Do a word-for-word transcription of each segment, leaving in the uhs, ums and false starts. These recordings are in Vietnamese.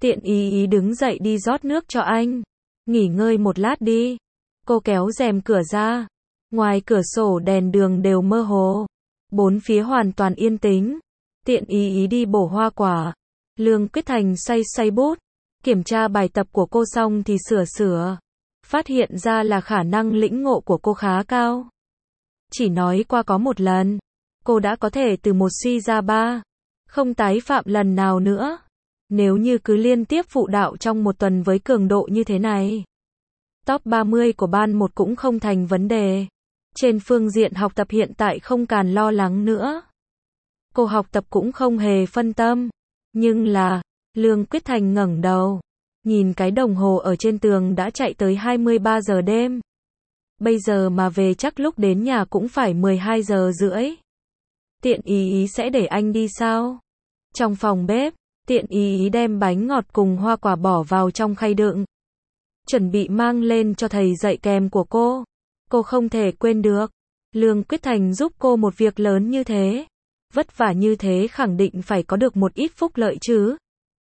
Tiện ý ý đứng dậy đi rót nước cho anh. Nghỉ ngơi một lát đi. Cô kéo rèm cửa ra. Ngoài cửa sổ đèn đường đều mơ hồ. Bốn phía hoàn toàn yên tĩnh. Tiện ý ý đi bổ hoa quả. Lương Quyết Thành xoay xoay bút. Kiểm tra bài tập của cô xong thì sửa sửa. Phát hiện ra là khả năng lĩnh ngộ của cô khá cao. Chỉ nói qua có một lần. Cô đã có thể từ một suy ra ba. Không tái phạm lần nào nữa. Nếu như cứ liên tiếp phụ đạo trong một tuần với cường độ như thế này. Top ba mươi của ban một cũng không thành vấn đề. Trên phương diện học tập hiện tại không cần lo lắng nữa. Cô học tập cũng không hề phân tâm. Nhưng là, Lương Quyết Thành ngẩng đầu. Nhìn cái đồng hồ ở trên tường đã chạy tới hai mươi ba giờ đêm. Bây giờ mà về chắc lúc đến nhà cũng phải mười hai giờ rưỡi. Tiện ý ý sẽ để anh đi sao? Trong phòng bếp, tiện ý ý đem bánh ngọt cùng hoa quả bỏ vào trong khay đựng. Chuẩn bị mang lên cho thầy dạy kèm của cô. Cô không thể quên được. Lương Quyết Thành giúp cô một việc lớn như thế. Vất vả như thế khẳng định phải có được một ít phúc lợi chứ.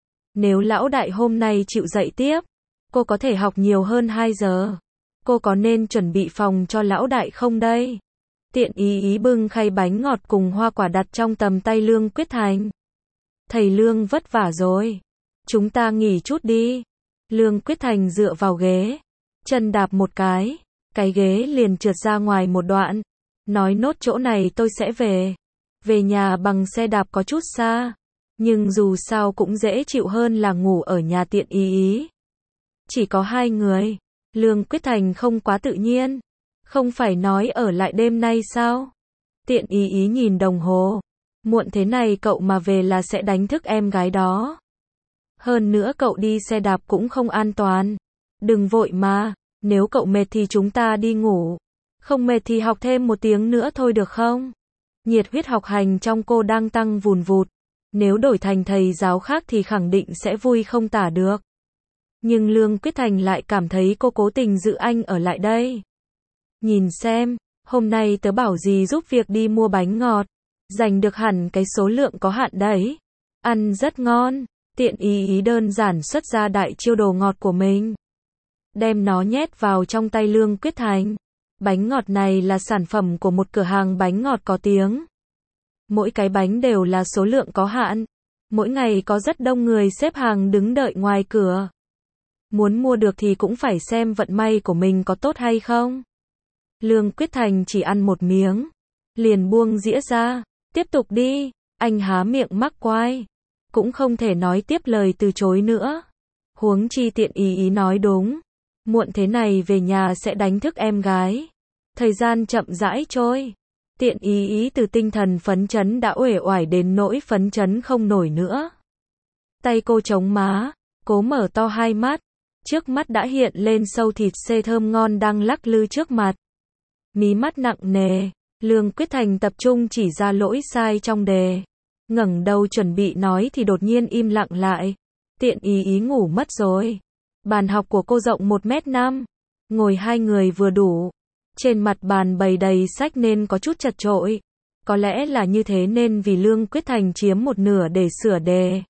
Nếu lão đại hôm nay chịu dạy tiếp, cô có thể học nhiều hơn hai giờ. Cô có nên chuẩn bị phòng cho lão đại không đây? Tiện ý ý bưng khay bánh ngọt cùng hoa quả đặt trong tầm tay Lương Quyết Thành. Thầy Lương vất vả rồi. Chúng ta nghỉ chút đi. Lương Quyết Thành dựa vào ghế. Chân đạp một cái. Cái ghế liền trượt ra ngoài một đoạn. Nói nốt chỗ này tôi sẽ về. Về nhà bằng xe đạp có chút xa. Nhưng dù sao cũng dễ chịu hơn là ngủ ở nhà tiện ý ý. Chỉ có hai người. Lương Quyết Thành không quá tự nhiên. Không phải nói ở lại đêm nay sao? Tiện ý ý nhìn đồng hồ. Muộn thế này cậu mà về là sẽ đánh thức em gái đó. Hơn nữa cậu đi xe đạp cũng không an toàn. Đừng vội mà. Nếu cậu mệt thì chúng ta đi ngủ. Không mệt thì học thêm một tiếng nữa thôi được không? Nhiệt huyết học hành trong cô đang tăng vùn vụt. Nếu đổi thành thầy giáo khác thì khẳng định sẽ vui không tả được. Nhưng Lương Quyết Thành lại cảm thấy cô cố tình giữ anh ở lại đây. Nhìn xem, hôm nay tớ bảo gì giúp việc đi mua bánh ngọt. Giành được hẳn cái số lượng có hạn đấy. Ăn rất ngon. Tiện ý ý đơn giản xuất ra đại chiêu đồ ngọt của mình. Đem nó nhét vào trong tay Lương Quyết Thành. Bánh ngọt này là sản phẩm của một cửa hàng bánh ngọt có tiếng. Mỗi cái bánh đều là số lượng có hạn. Mỗi ngày có rất đông người xếp hàng đứng đợi ngoài cửa. Muốn mua được thì cũng phải xem vận may của mình có tốt hay không. Lương Quyết Thành chỉ ăn một miếng. Liền buông dĩa ra. Tiếp tục đi. Anh há miệng mắc quai. Cũng không thể nói tiếp lời từ chối nữa. Huống chi tiện ý ý nói đúng. Muộn thế này về nhà sẽ đánh thức em gái. Thời gian chậm rãi trôi. Tiện ý ý từ tinh thần phấn chấn đã uể oải đến nỗi phấn chấn không nổi nữa. Tay cô chống má. Cố mở to hai mắt. Trước mắt đã hiện lên sâu thịt xê thơm ngon đang lắc lư trước mặt. Mí mắt nặng nề. Lương Quyết Thành tập trung chỉ ra lỗi sai trong đề. Ngẩng đầu chuẩn bị nói thì đột nhiên im lặng lại. Tiện ý ý ngủ mất rồi. Bàn học của cô rộng một mét năm. Ngồi hai người vừa đủ. Trên mặt bàn bày đầy sách nên có chút chật chội. Có lẽ là như thế nên vì Lương Quyết Thành chiếm một nửa để sửa đề.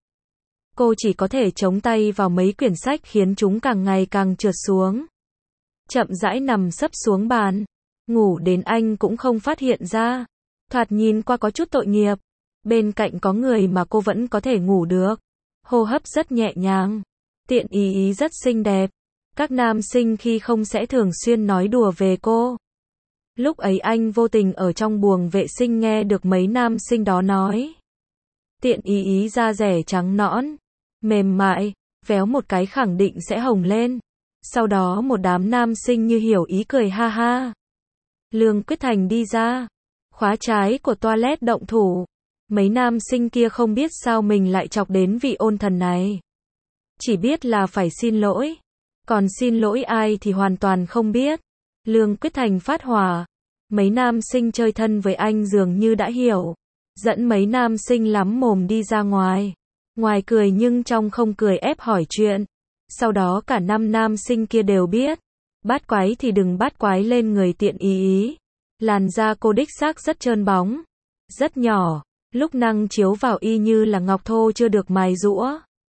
Cô chỉ có thể chống tay vào mấy quyển sách khiến chúng càng ngày càng trượt xuống. Chậm rãi nằm sấp xuống bàn. Ngủ đến anh cũng không phát hiện ra. Thoạt nhìn qua có chút tội nghiệp. Bên cạnh có người mà cô vẫn có thể ngủ được. Hô hấp rất nhẹ nhàng. Tiện ý ý rất xinh đẹp. Các nam sinh khi không sẽ thường xuyên nói đùa về cô. Lúc ấy anh vô tình ở trong buồng vệ sinh nghe được mấy nam sinh đó nói. Tiện ý ý da rẻ trắng nõn, mềm mại, véo một cái khẳng định sẽ hồng lên. Sau đó một đám nam sinh như hiểu ý cười ha ha. Lương Quyết Thành đi ra. Khóa trái của toilet động thủ. Mấy nam sinh kia không biết sao mình lại chọc đến vị ôn thần này. Chỉ biết là phải xin lỗi. Còn xin lỗi ai thì hoàn toàn không biết. Lương Quyết Thành phát hỏa. Mấy nam sinh chơi thân với anh dường như đã hiểu. Dẫn mấy nam sinh lắm mồm đi ra ngoài. Ngoài cười nhưng trong không cười ép hỏi chuyện. Sau đó cả năm nam sinh kia đều biết. Bát quái thì đừng bát quái lên người tiện ý ý. Làn da cô đích xác rất trơn bóng. Rất nhỏ. Lúc năng chiếu vào y như là ngọc thô chưa được mài rũa.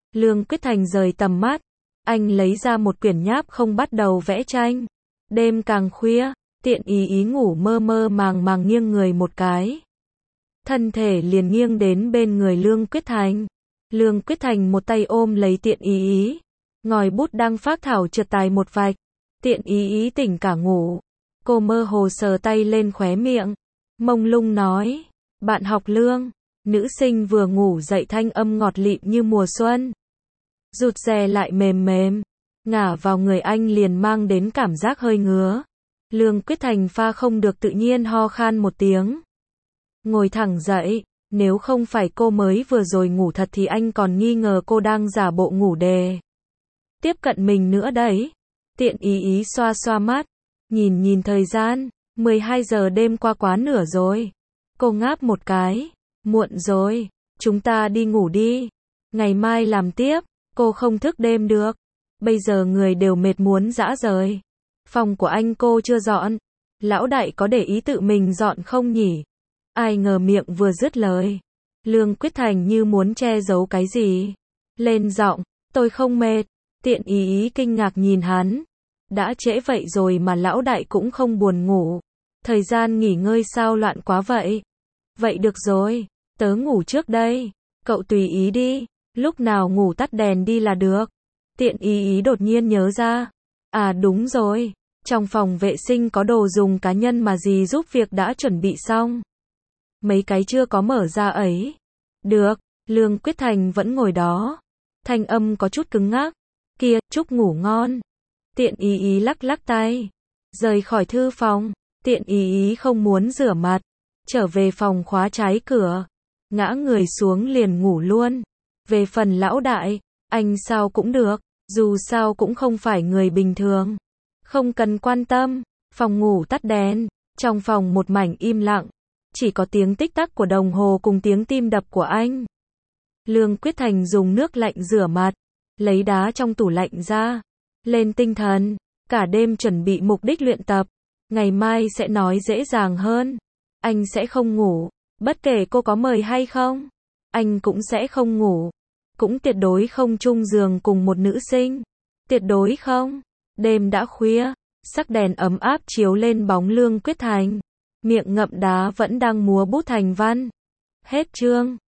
Lương Quyết Thành rời tầm mắt, anh lấy ra một quyển nháp không bắt đầu vẽ tranh. Đêm càng khuya, Tiện Ý Ý ngủ mơ mơ màng màng nghiêng người một cái. Thân thể liền nghiêng đến bên người Lương Quyết Thành. Lương Quyết Thành một tay ôm lấy Tiện Ý Ý. Ngòi bút đang phác thảo trượt tài một vạch. Tiện Ý Ý tỉnh cả ngủ. Cô mơ hồ sờ tay lên khóe miệng. Mông lung nói. Bạn học Lương. Nữ sinh vừa ngủ dậy thanh âm ngọt lịm như mùa xuân. Rụt rè lại mềm mềm. Ngả vào người anh liền mang đến cảm giác hơi ngứa. Lương Quyết Thành pha không được tự nhiên ho khan một tiếng. Ngồi thẳng dậy. Nếu không phải cô mới vừa rồi ngủ thật thì anh còn nghi ngờ cô đang giả bộ ngủ đề. Tiếp cận mình nữa đấy. Tiện Ý Ý xoa xoa mắt. Nhìn nhìn thời gian. mười hai giờ đêm qua quá nửa rồi. Cô ngáp một cái. Muộn rồi. Chúng ta đi ngủ đi. Ngày mai làm tiếp. Cô không thức đêm được. Bây giờ người đều mệt muốn rã rời. Phòng của anh cô chưa dọn. Lão đại có để ý tự mình dọn không nhỉ? Ai ngờ miệng vừa dứt lời. Lương Quyết Thành như muốn che giấu cái gì. Lên giọng, tôi không mệt. Tiện Ý Ý kinh ngạc nhìn hắn. Đã trễ vậy rồi mà lão đại cũng không buồn ngủ. Thời gian nghỉ ngơi sao loạn quá vậy? Vậy được rồi, tớ ngủ trước đây. Cậu tùy ý đi, lúc nào ngủ tắt đèn đi là được. Tiện Ý Ý đột nhiên nhớ ra. À đúng rồi, trong phòng vệ sinh có đồ dùng cá nhân mà dì giúp việc đã chuẩn bị xong. Mấy cái chưa có mở ra ấy. Được, Lương Quyết Thành vẫn ngồi đó. Thanh âm có chút cứng ngắc. Kia, chúc ngủ ngon. Tiện Ý Ý lắc lắc tay. Rời khỏi thư phòng. Tiện Ý Ý không muốn rửa mặt. Trở về phòng khóa trái cửa. Ngã người xuống liền ngủ luôn. Về phần lão đại, anh sao cũng được. Dù sao cũng không phải người bình thường. Không cần quan tâm. Phòng ngủ tắt đèn. Trong phòng một mảnh im lặng. Chỉ có tiếng tích tắc của đồng hồ cùng tiếng tim đập của anh. Lương Quyết Thành dùng nước lạnh rửa mặt. Lấy đá trong tủ lạnh ra. Lên tinh thần. Cả đêm chuẩn bị mục đích luyện tập. Ngày mai sẽ nói dễ dàng hơn. Anh sẽ không ngủ. Bất kể cô có mời hay không. Anh cũng sẽ không ngủ. Cũng tuyệt đối không chung giường cùng một nữ sinh. Tuyệt đối không. Đêm đã khuya. Sắc đèn ấm áp chiếu lên bóng Lương Quyết Thành. Miệng ngậm đá vẫn đang múa bút thành văn. Hết chương.